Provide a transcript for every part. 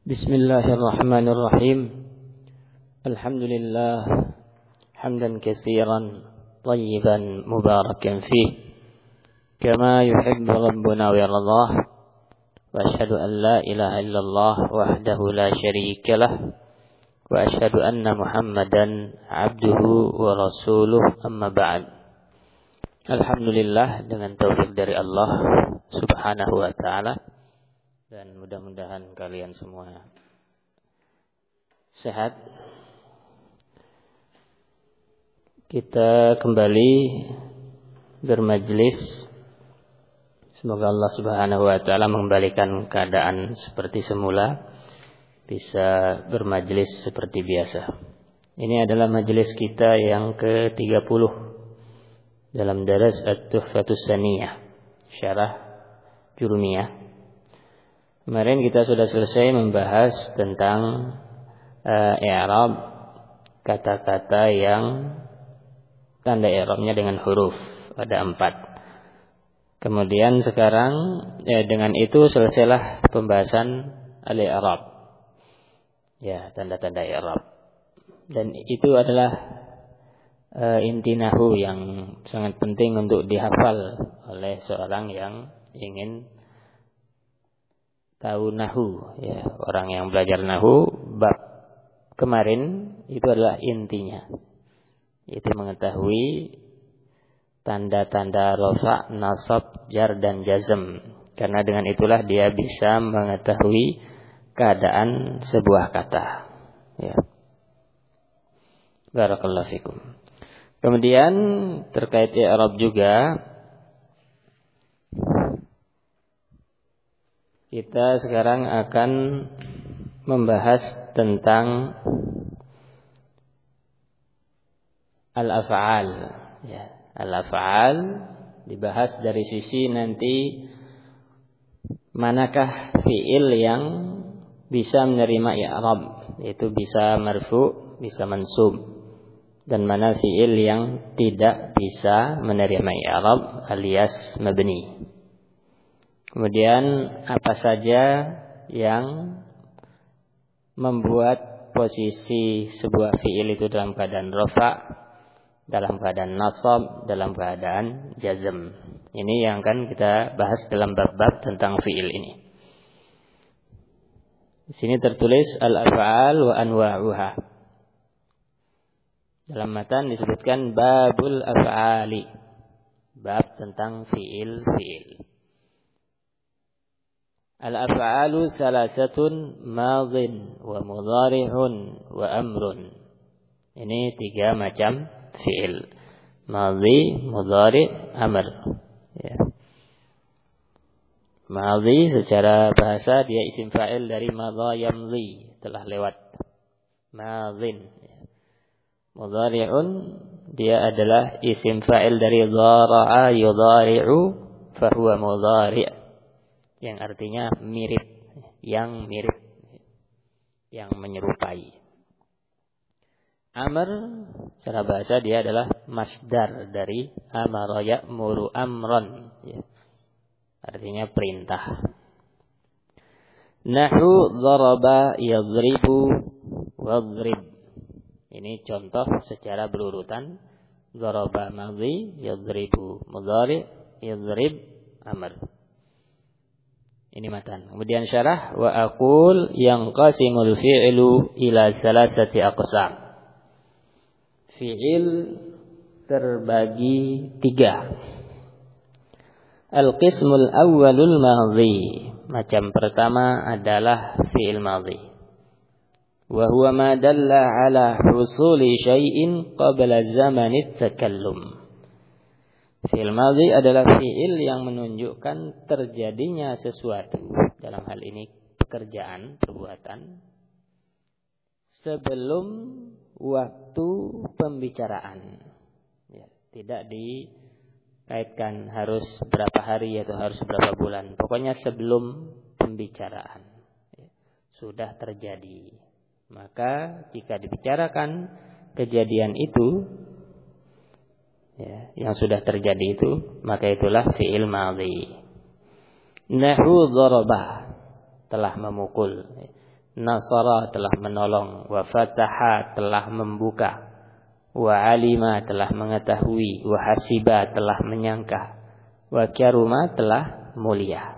Bismillahirrahmanirrahim. Alhamdulillah hamdan katsiran tayyiban mubarakan fih kama yuhibbu rabbuna wa yardah. Wa asyhadu an la ilaha illallah wahdahu la syarika lah wa asyhadu anna Muhammadan abduhu wa rasuluh, amma ba'd. Alhamdulillah, dengan taufik dari Allah Subhanahu wa taala, dan mudah-mudahan kalian semua sehat. Kita kembali bermajlis. Semoga Allah Subhanahu wa taala mengembalikan keadaan seperti semula, bisa bermajlis seperti biasa. Ini adalah majlis kita yang ke-30 dalam daras At-Tuhfatus Saniyah, syarah Jurumiyah. Kemarin kita sudah selesai membahas tentang i'rab kata-kata yang tanda i'rabnya dengan huruf, ada 4. Kemudian sekarang dengan itu selesailah pembahasan al-i'rab, ya, tanda-tanda i'rab. Dan itu adalah inti nahwu yang sangat penting untuk dihafal oleh seorang yang ingin tahu nahwu, ya, orang yang belajar nahwu. Bab kemarin itu adalah intinya, itu mengetahui tanda-tanda rafa, nasab, jar dan jazm, karena dengan itulah dia bisa mengetahui keadaan sebuah kata, ya. Barakallahu fikum. Kemudian terkait i'rab juga, kita sekarang akan membahas tentang al-af'al, ya. Al-af'al dibahas dari sisi nanti manakah fi'il yang bisa menerima i'rab, yaitu bisa marfu', bisa mansub, dan mana fi'il yang tidak bisa menerima i'rab alias mabni. Kemudian apa saja yang membuat posisi sebuah fi'il itu dalam keadaan rafa', dalam keadaan nasab, dalam keadaan jazm. Ini yang akan kita bahas dalam bab-bab tentang fi'il ini. Di sini tertulis al-af'al wa anwa'uha. Dalam matan disebutkan babul af'ali, bab tentang fi'il. Al-af'alu salasatun madhin wa mudhari'un wa amrun. Ini 3 macam fi'il: madhi, mudhari', amr, ya. Madhi secara bahasa dia isim fa'il dari madha yamdhi, telah lewat, madhin. Mudhari'un dia adalah isim fa'il dari dhara'a yudhari'u fahuwa mudhari', yang artinya mirip, yang mirip, yang menyerupai. Amr secara bahasa dia adalah masdar dari amara ya'muru amran, ya. Artinya perintah. Nahu dharaba yadribu wadrib. Ini contoh secara berurutan: dharaba madhi, yadribu mudhari', yadrib amr. Ini matan. Kemudian syarah, wa aqul yanqasimul fi'lu ila salasati aqsam. Fi'il terbagi 3. Al-qismul awwalul madhi. Macam pertama adalah fi'il madhi. Wa huwa ma dalla ala husuli syai'in qabla zamanit takallum. Fi'il madhi adalah fi'il yang menunjukkan terjadinya sesuatu, dalam hal ini pekerjaan, perbuatan, sebelum waktu pembicaraan, ya. Tidak dikaitkan harus berapa hari atau harus berapa bulan. Pokoknya sebelum pembicaraan, ya, sudah terjadi. Maka jika dibicarakan kejadian itu, ya, yang sudah terjadi itu, maka itulah fi'il madhi. Nahu dharabah, telah memukul. nasara telah menolong, wa fataha telah membuka, wa alima telah mengetahui, wa hasiba telah menyangka, wa karuma telah mulia.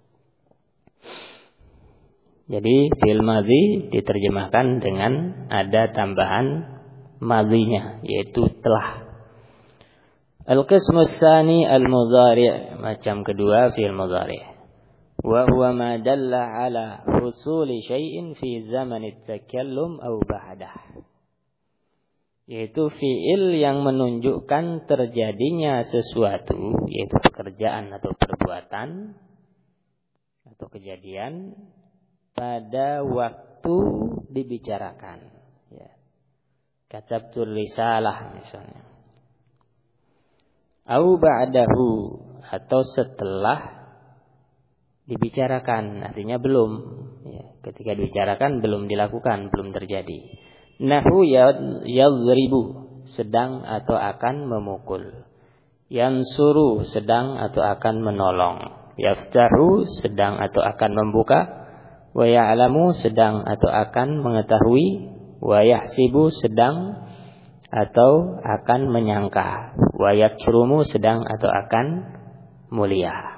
Jadi fi'il madhi diterjemahkan dengan ada tambahan madhinya, yaitu telah. Al-qismu tsani al-mudhari', macam kedua fi'il mudhari'. Wa huwa ma dalla ala husuli syai'in fi zaman at-takallum aw ba'dah. Yaitu fi'il yang menunjukkan terjadinya sesuatu, yaitu pekerjaan atau perbuatan atau kejadian pada waktu dibicarakan. Ya. Katabtur risalah misalnya. Au ba'dahu, atau setelah dibicarakan, artinya belum. Ya. Ketika dibicarakan belum dilakukan, belum terjadi. Nahu yadhribu, sedang atau akan memukul. Yansuru, sedang atau akan menolong. Yaftahu, sedang atau akan membuka. Wa ya'lamu, sedang atau akan mengetahui. Wa yahsibu, sedang atau akan menyangka. Wa yakrumu, sedang atau akan mulia.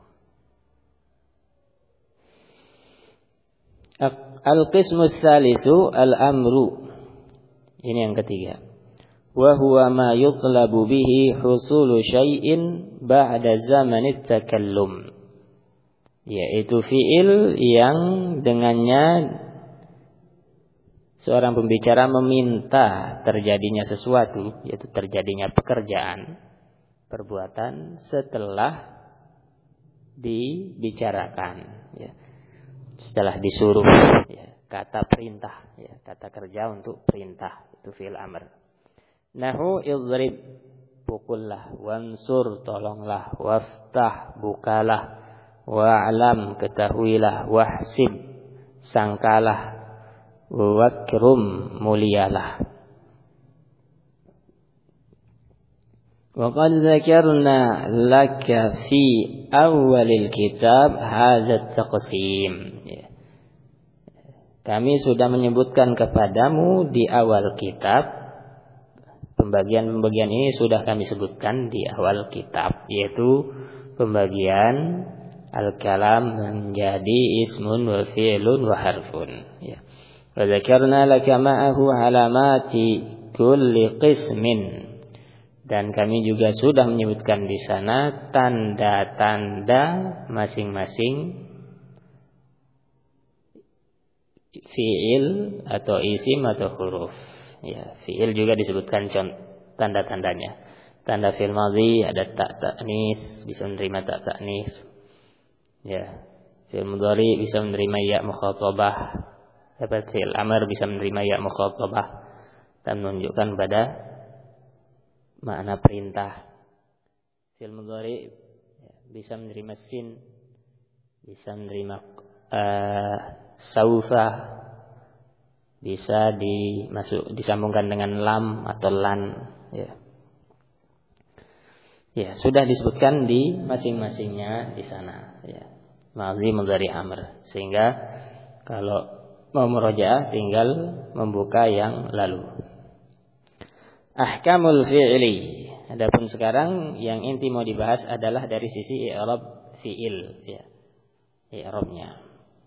Al-qismu tsalisu al-amru. Ini yang ketiga. Wa huwa ma yutlabu bihi husulu syai'in ba'da zamanit takallum. Yaitu fi'il yang dengannya seorang pembicara meminta terjadinya sesuatu, yaitu terjadinya pekerjaan, perbuatan setelah dibicarakan, ya. Setelah disuruh, ya. Kata perintah, ya. Kata kerja untuk perintah, itu fi'il amr. Nahu idrib, pukullah. Wansur, tolonglah. Waftah, bukalah. Wa'lam, ketahuilah. Wahsib, sangkalah. Wakrum, mulialah. Waqad dzakarna laka fi awalil kitab hadzal taqsim. Kami sudah menyebutkan kepadamu di awal kitab. Pembagian-pembagian ini sudah kami sebutkan di awal kitab, yaitu pembagian al-kalam menjadi ismun wa fi'lun wa harfun, ya. Wa dzakarna laka ma'ahu alamati kulli qismin. Dan kami juga sudah menyebutkan di sana tanda-tanda masing-masing fi'il atau isim atau huruf. Ya, fi'il juga disebutkan tanda-tandanya. Tanda fi'il madhi ada ta ta'nis, bisa menerima ta ta'nis. Ya, fi'il mudhari bisa menerima ya mukhatabah. Dapat fi'il amr bisa menerima ya mukhatabah dan menunjukkan pada makna perintah. Fi'il mudhari bisa menerima sin, bisa menerima saufa, bisa disambungkan dengan lam atau lan, ya. Ya, sudah disebutkan di masing-masingnya di sana, ya. Madhi, mudhari, amr. Sehingga kalau mau murojaah tinggal membuka yang lalu. Ahkamul fi'li. Adapun sekarang yang inti mau dibahas adalah dari sisi i'rab fi'il, ya. I'rabnya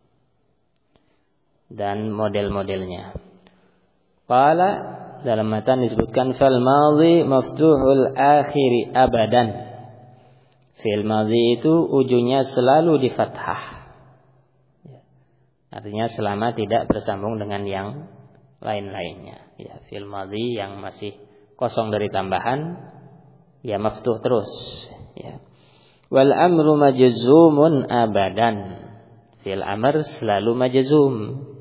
dan model-modelnya. Qala, dalam matan disebutkan fal madhi maftuhul akhiri abadan. Fi'il madhi itu ujungnya selalu di fathah. Artinya selama tidak bersambung dengan yang lain-lainnya. Ya, fi'il madhi yang masih kosong dari tambahan, ya maftuh terus. Ya. Wal amru majzumun abadan. Fi'il amr selalu majzum,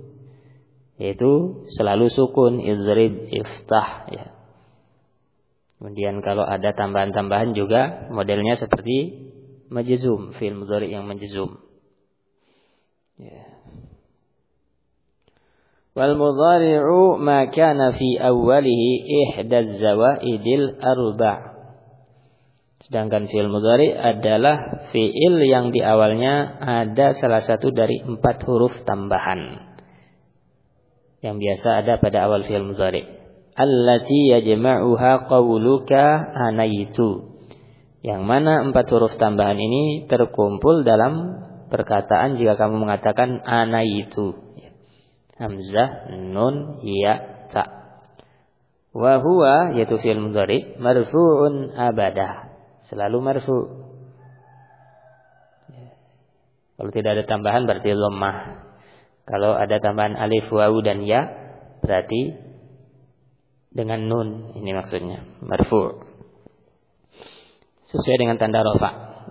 yaitu selalu sukun, idrib, iftah. Ya. Kemudian kalau ada tambahan-tambahan juga modelnya seperti majzum, fi'il mudhari yang majzum. Ya. Wal mudhari'u ma kana fi awwalihi ihdaz zawaidil arba'. Sedangkan fi'il mudhari adalah fi'il yang di awalnya ada salah satu dari 4 huruf tambahan. yang biasa ada pada awal fi'il mudhari. Allati yajma'uha qawluka anaitu. Yang mana 4 huruf tambahan ini terkumpul dalam perkataan jika kamu mengatakan anaitu. Hamzah, nun, ya, ta. Wa huwa yaitu fi'il mudhari marfu'un abada. Selalu marfu'. Kalau tidak ada tambahan berarti dhammah. Kalau ada tambahan alif, wawu dan ya berarti dengan nun, ini maksudnya marfu'. Sesuai dengan tanda rafa.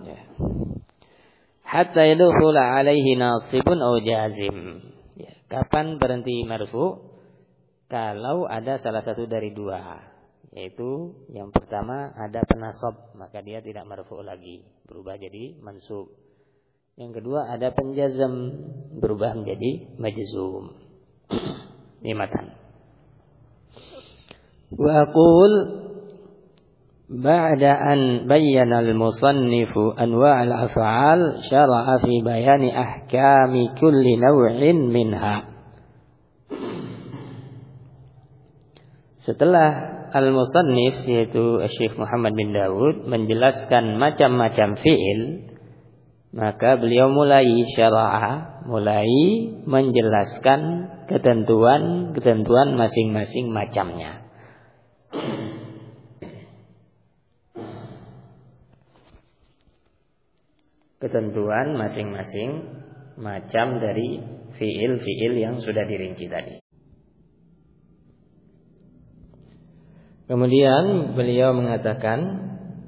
Hatta yadkhula alaihi nasibun aw jazim. Kapan berhenti marfu'? Kalau ada salah satu dari 2, yaitu yang pertama ada penasab, maka dia tidak marfu' lagi, berubah jadi mansub. Yang kedua ada penjazam, berubah menjadi majzum. Ini matan. Wa aqul ba'da an bayyana al-musannifu anwa' al-af'al syara'a fi bayani ahkami kulli naw'in minha. Setelah al-musannif yaitu Syekh Muhammad bin Dawud menjelaskan macam-macam fi'il, maka beliau mulai menjelaskan ketentuan masing-masing macamnya. Ketentuan masing-masing macam dari fiil-fiil yang sudah dirinci tadi. Kemudian beliau mengatakan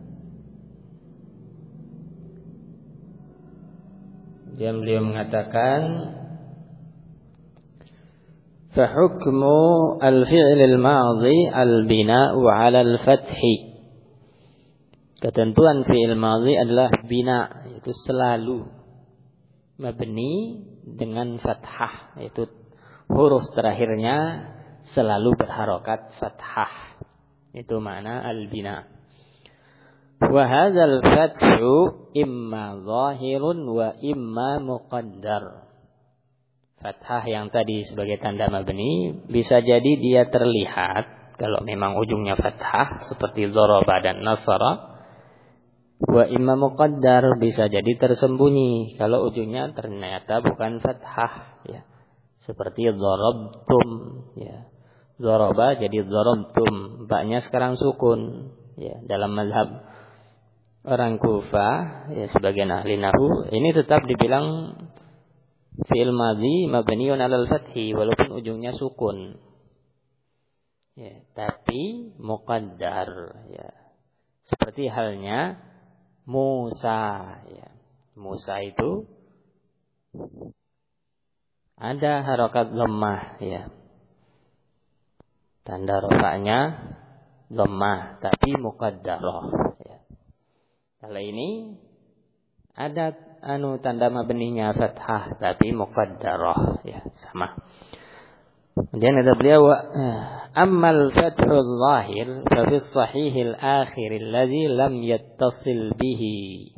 fahukmu al-fi'l al-madhi al-bina'u 'ala al-fathi. Ketentuan fi'il madhi adalah bina, yaitu selalu mabni dengan fathah, yaitu huruf terakhirnya selalu berharokat fathah. Itu makna al-bina. Wa hadzal fathu imma zahirun wa imma muqaddar. Fathah yang tadi sebagai tanda mabni bisa jadi dia terlihat kalau memang ujungnya fathah seperti dzaraba dan nasara. Wa imma muqaddar bisa jadi tersembunyi kalau ujungnya ternyata bukan fathah, ya. Seperti dzarabtum, ya. Dzaraba jadi dzarabtum, ba-nya sekarang sukun, ya. Dalam mazhab orang Kufah, ya, sebagian ahli nahwu ini tetap dibilang fi'il madhi mabniun 'alal fathi walaupun ujungnya sukun. Ya, tapi muqaddar, ya. Seperti halnya Musa, ya. Musa itu ada harokat dhammah, ya. Tanda rafa'nya dhammah tapi muqaddarah, ya. Kalau ini ada tanda mabninya fathah tapi muqaddarah, ya, sama. Kemudian ada beliau ammal fathul zahir fa fi sahihil akhir alladhi lam yattasil bihi.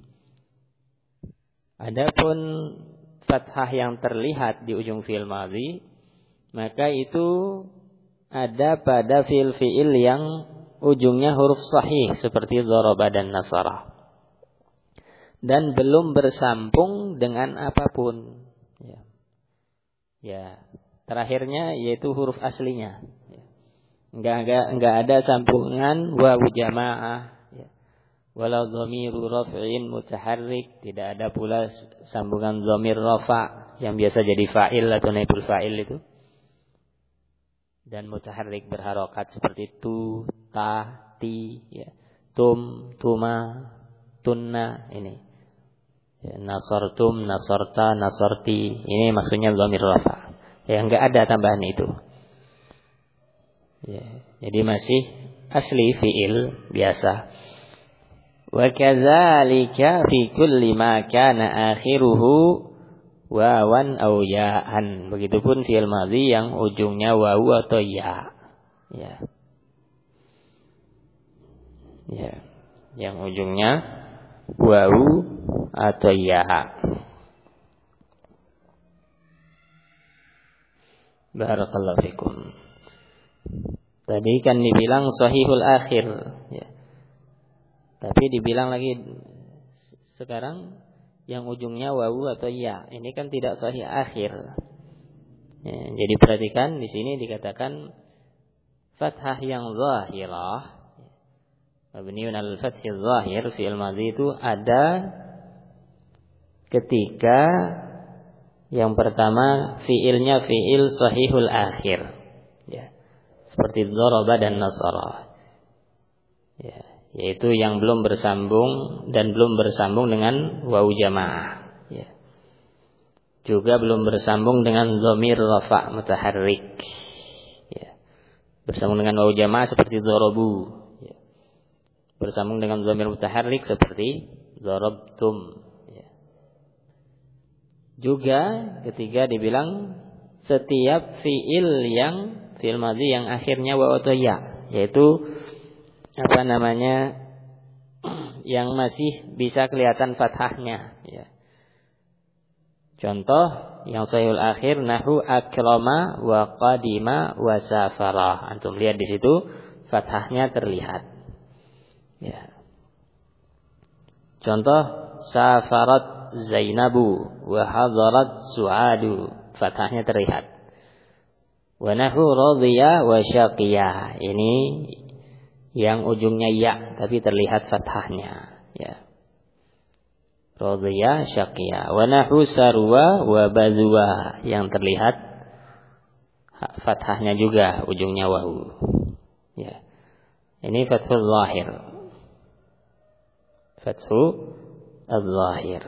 Adapun fathah yang terlihat di ujung fi'il madhi, maka itu ada pada fi'il-fi'il yang ujungnya huruf sahih seperti dzaraba dan nasara, dan belum bersambung dengan apapun, ya. Ya, terakhirnya yaitu huruf aslinya, ya. Enggak ada sambungan wawu jamaah, ya. Wala dhamiru raf'in mutaharrik, tidak ada pula sambungan dhamir rafa yang biasa jadi fa'il atau naibul fa'il itu. Dan mutaharrik berharokat seperti tu, ta, ti, ya. Tum, tuma, tunna, ini. Ya, nasartum, nasarta, nasarti, ini maksudnya dhamir rafa. Ya, enggak ada tambahan itu. Ya, jadi masih asli fi'il biasa. Wa kadzalika fi kulli ma kana akhiruhu wawan aw ya'an. Begitupun fi'il madhi yang ujungnya wawu atau ya. Ya. Ya. Yang ujungnya wawu atau ya. Barakallahu fikum. Tadi kan dibilang sahihul akhir, ya. Tapi dibilang lagi sekarang yang ujungnya wawu atau ya. Ini kan tidak sahih akhir. Ya, jadi perhatikan di sini dikatakan fathah yang zahirah. Mabniun al-fathi zahir fi'il madhi itu ada ketika yang pertama fi'ilnya fi'il sahihul akhir. Ya. Seperti daraba dan nasara. Ya, yaitu yang belum bersambung dan belum bersambung dengan wawu jamaah. Ya. Juga belum bersambung dengan dhamir rafa' mutaharrik. Ya. Bersambung dengan wawu jamaah seperti darabu. Ya. Bersambung dengan dhamir mutaharrik seperti darabtum. Ya. Juga ketiga dibilang setiap fi'il madhi yang akhirnya wawu atau ya, yaitu yang masih bisa kelihatan fathahnya, ya. Contoh yang sahihul akhir nahu akrama wa qadima wa safara. Antum lihat di situ fathahnya terlihat. Ya. Contoh safarat Zainabu wa hadarat Su'adu. Fathahnya terlihat. Wa nahu radhiya wa syaqiya. Ini yang ujungnya ya tapi terlihat fathahnya, ya. Radhiya syaqiya. Wa nahu sarwa wa badwa, yang terlihat fathahnya juga ujungnya wawu. Ya. Ini fathul zahir. Fathul zahir.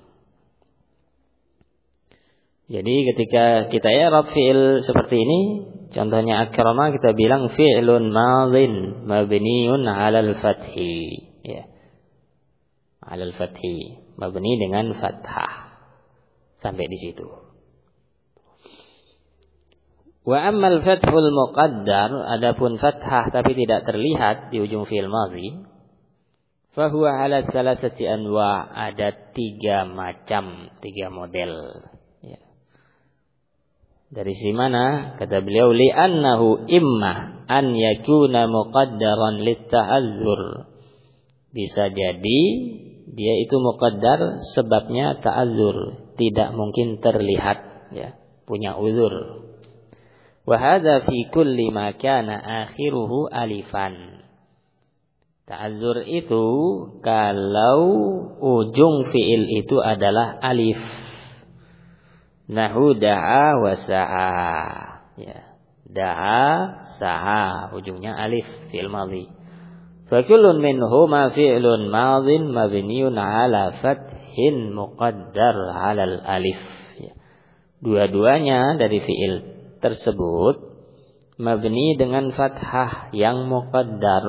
Jadi ketika kita i'rab fi'il seperti ini, contohnya akrama, kita bilang fi'lun madhin mabniun 'alal fathi, ya. 'Alal fathi, mabni dengan fathah. Sampai di situ. Wa ammal fathul muqaddar, adapun fathah tapi tidak terlihat di ujung fi'il madhi, fa huwa 'ala thalathati anwa', ada 3 macam, 3 model. Dari si mana? Kata beliau, li'annahu imma an yakuna muqaddaran litta'azzur. Bisa jadi dia itu muqaddar sebabnya ta'azzur, tidak mungkin terlihat, ya, punya uzur. Wa hadza fi kulli ma kana akhiruhu alifan. Ta'azzur itu kalau ujung fi'il itu adalah alif. Nahu da'a wa sa'a, ya. Da'a, sa'a, ujungnya alif fi'il madhi. Fa kullun minhuma fi'lun madhin mabniun 'ala fathin muqaddar 'alal alif, ya. Dua-duanya dari fi'il tersebut mabni dengan fathah yang muqaddar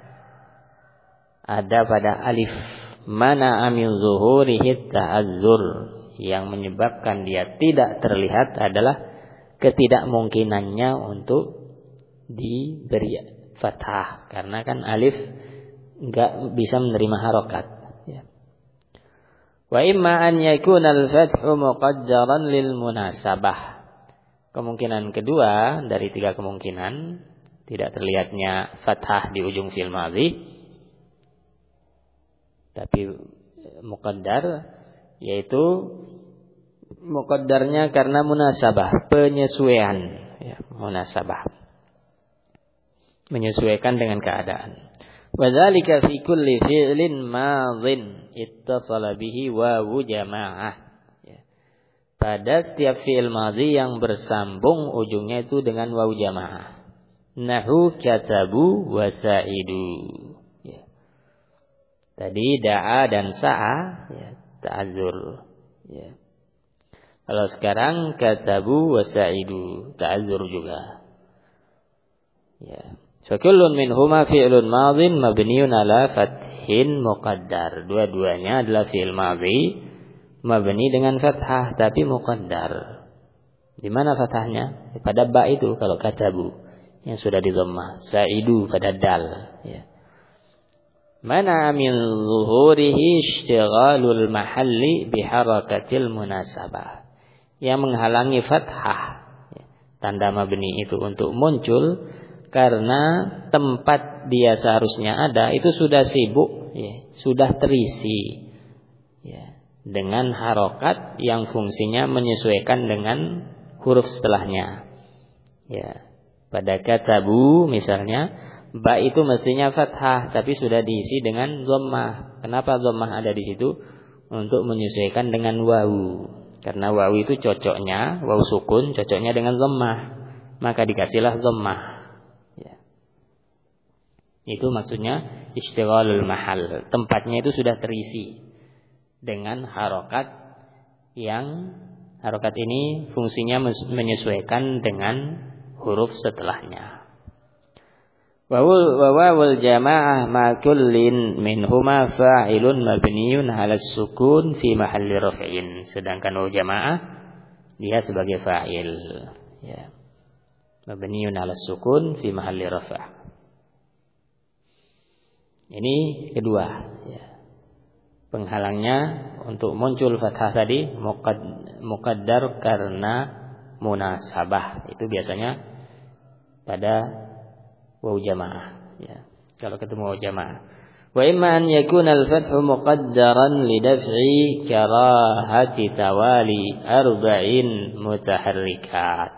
ada pada alif. Mana amin zuhurihi ta'azzur, yang menyebabkan dia tidak terlihat adalah ketidakmungkinannya untuk diberi fathah, karena kan alif enggak bisa menerima harokat, ya. Wa imma an yakuna al-fathu muqaddaran lil munasabah. Kemungkinan kedua dari 3 kemungkinan tidak terlihatnya fathah di ujung fi'il madhi tapi muqaddar, yaitu muqaddarnya karena munasabah, penyesuaian, ya, munasabah, menyesuaikan dengan keadaan. Wa dzalika fi kulli fi'lin madhin ittasala bihi wawu jamaah, ya. Pada setiap fi'il madhi yang bersambung ujungnya itu dengan wawu jamaah. Nahu katabu wa sa'idu, ya. Tadi da'a dan sa'a, ya, ta'azzur, ya. Kalau sekarang katabu wa sa'idu, ta'azzur juga, ya. Fa kullun minhuma fi'lun madhin mabniun 'ala fathin muqaddar. Dua-duanya adalah fi'il madhi mabni dengan fathah tapi muqaddar. Di mana fathahnya? Pada ba itu kalau katabu yang sudah di dhammah, sa'idu pada dal, ya. Mana min zuhurihi ishtighalul mahalli biharakatil munasabah, yang menghalangi fathah, ya, tanda mabni itu untuk muncul karena tempat dia seharusnya ada itu sudah sibuk, ya, sudah terisi, ya, dengan harokat yang fungsinya menyesuaikan dengan huruf setelahnya. Ya, pada katabu misalnya, ba itu mestinya fathah tapi sudah diisi dengan dhammah. Kenapa dhammah ada di situ? Untuk menyesuaikan dengan wawu. Karena wawu itu cocoknya, wawu sukun cocoknya dengan dhammah, maka dikasihlah dhammah. Itu maksudnya istighalul mahal. Tempatnya itu sudah terisi dengan harokat yang harokat ini fungsinya menyesuaikan dengan huruf setelahnya. Wawul jamaah ma kullin minhuma fa'ilun mabniyun 'ala sukun fi mahalli raf'in. Sedangkan wawu jamaah dia sebagai fa'il, ya. Mabniyun 'ala sukun fi mahalli raf'. Ini kedua, ya. Penghalangnya untuk muncul fathah tadi muqaddar karena munasabah. Itu biasanya pada wawu jamaah, ya. Kalau ketemu wawu jamaah. Wa imma an yakuna al-fathu muqaddaran li daf'i karahati tawali arba'in mutaharrikat.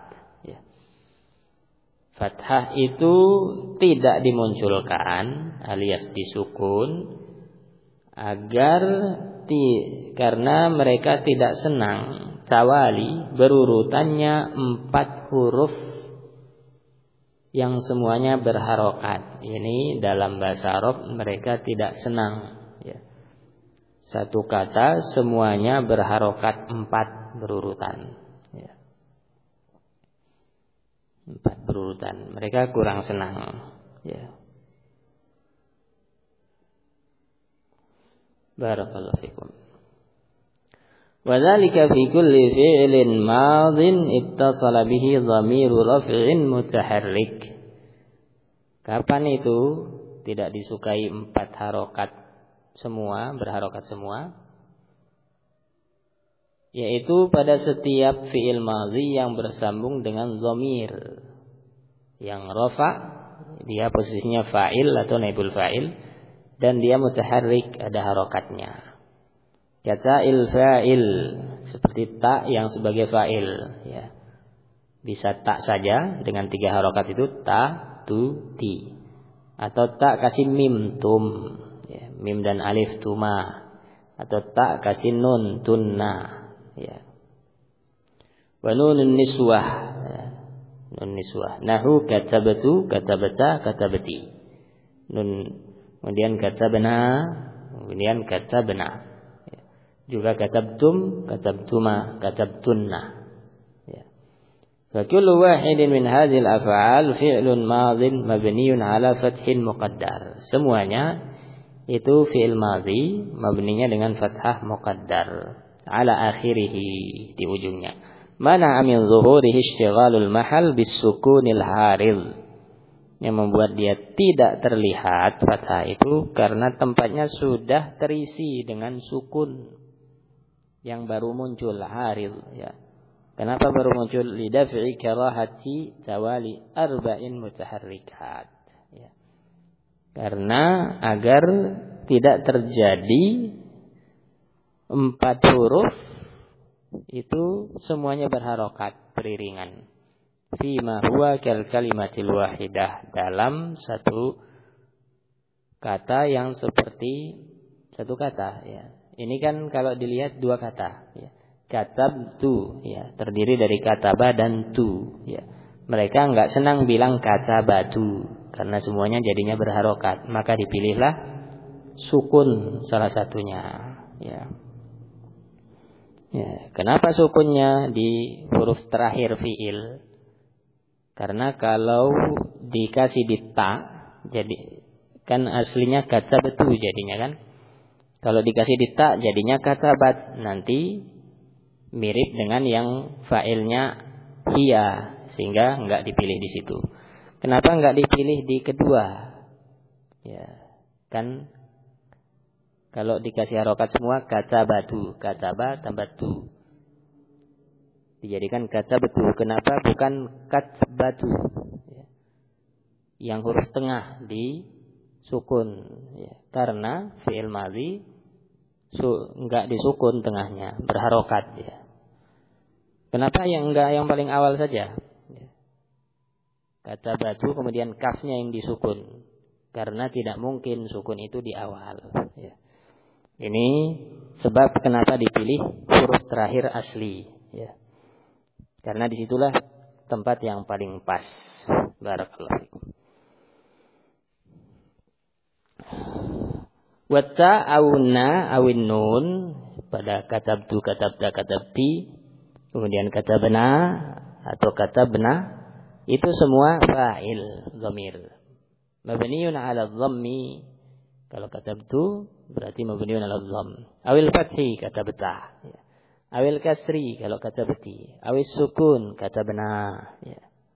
Fathah itu tidak dimunculkan alias disukun agar karena mereka tidak senang tawali berurutannya 4 huruf yang semuanya berharokat. Ini dalam bahasa Arab mereka tidak senang, ya. Satu kata semuanya berharokat 4 berurutan. 4 berurutan. Mereka kurang senang, ya. Barakallahu fikum. Wa dzalika fi kulli fi'lin madhin ittasala bihi dhamiru raf'in mutaharrik. Kapan itu tidak disukai 4 harokat semua, berharokat semua? Yaitu pada setiap fi'il madhi yang bersambung dengan dhamir yang rafa, dia posisinya fa'il atau naibul fa'il, dan dia mutaharrik, ada harokatnya. Kata il-fa'il seperti ta yang sebagai fa'il, ya. Bisa ta saja dengan 3 harokat itu ta, tu, ti. Atau ta kasih mim tum, ya. Mim dan alif tuma. Atau ta kasih nun tunna. Ya. Wa nunun niswah, ya. Nun niswah. Nahu katabatu, katabata, katabati. Nun, kemudian katabna, kemudian katabna. Ya. Juga katabtum, katabtuma, katabtunna. Ya. Fa kullu wahidin min hadhil af'al fi'lun madhin mabniun 'ala fathin muqaddar. Semuanya itu fi'il madhi mabninya dengan fathah muqaddar. Ala akhirih, di ujungnya. Mana amin zuhurihi istighalul mahal bisukunil harid. Yang membuat dia tidak terlihat fathah itu karena tempatnya sudah terisi dengan sukun yang baru muncul harid, ya. Kenapa baru muncul? Lidaf'i karahati tawali arba'in mutaharrikat, ya. Karena agar tidak terjadi 4 huruf itu semuanya berharokat beriringan. Fima huwa kal kalimatil wahidah, dalam satu kata yang seperti satu kata, ya. Ini kan kalau dilihat 2 kata, ya. Katabtu, ya, terdiri dari kataba dan tu, ya. Mereka enggak senang bilang katabatu karena semuanya jadinya berharokat, maka dipilihlah sukun salah satunya, ya. Ya, kenapa sukunnya di huruf terakhir fi'il? Karena kalau dikasih di ta, jadi kan aslinya katabatu jadinya kan. Kalau dikasih di ta jadinya katabat, nanti mirip dengan yang fa'ilnya hiya, sehingga enggak dipilih di situ. Kenapa enggak dipilih di kedua? Ya, kan kalau dikasih harokat semua katabatu, kataba tambah tu. dijadikan katabtu. Kenapa bukan katbatu? Ya. Yang huruf tengah disukun. Ya. Karena fi'il madhi enggak disukun tengahnya, berharokat. Ya. Kenapa yang paling awal saja? Ya. Katabatu kemudian kafnya yang disukun. Karena tidak mungkin sukun itu di awal. Ya. Ini sebab kenapa dipilih huruf terakhir asli. Ya. Karena disitulah tempat yang paling pas. Barakallahu fikum. Wata awna awin nun pada katabtu katabda katabti, kemudian katabna atau katabna, itu semua fa'il dhamir mabniun 'ala dhammi. Kalau katabtu berarti mabniun 'ala dhamm. Awil fathi katabta. Ya. Awil kasri kalau katabti. Awil sukun katabna. Ya.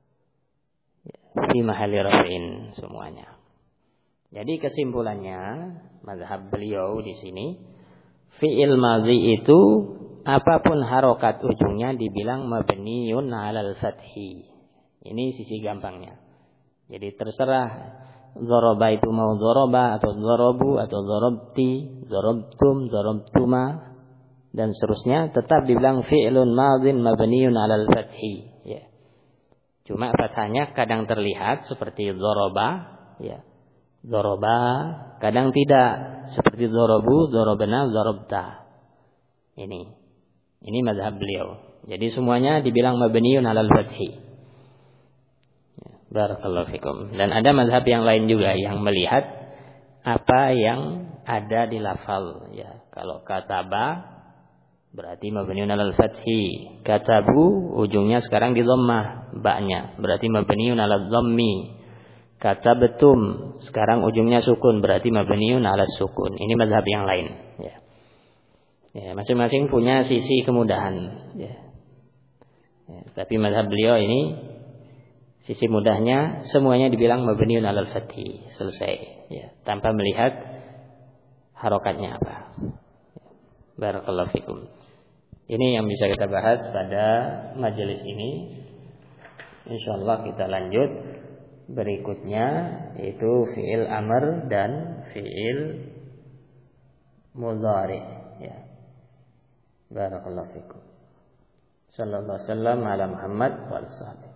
Fi mahalli raf'in semuanya. Jadi kesimpulannya mazhab beliau di sini, fi'il madhi itu apapun harokat ujungnya dibilang mabniun 'alal fathi. Ini sisi gampangnya. Jadi terserah dzaraba itu mau dzaraba atau dzarabu atau dzarabti, dzarabtum, dzarabtuma dan seterusnya, tetap dibilang fi'lun madhin mabniun 'alal fathi. Ya. Cuma fathahnya kadang terlihat seperti dzaraba, ya. Dzaraba, kadang tidak seperti dzarabu, dzarabna, dzarabta. Ini mazhab beliau. Jadi semuanya dibilang mabniun 'alal fathi. Ya, barakallahu fikum. Dan ada mazhab yang lain juga yang melihat apa yang ada di lafal, ya. Kalau kataba berarti mabniun 'alal fathi. Katabu ujungnya sekarang di dhammah ba-nya, berarti mabniun 'alal dhammi. Katabtum sekarang ujungnya sukun, berarti mabniun 'alas sukun. Ini mazhab yang lain, ya. Ya, masing-masing punya sisi kemudahan, ya. Ya, tapi mazhab beliau ini sisi mudahnya semuanya dibilang mabniun 'alal fathi, selesai, ya, tanpa melihat harokatnya apa. Barakallahu fikum. Ini yang bisa kita bahas pada majelis ini. Insyaallah kita lanjut berikutnya, yaitu fi'il amr dan fi'il mudhari, ya. Barakallahu fikum. Sallallahu alaihi wasallam ala Muhammad wa alihi.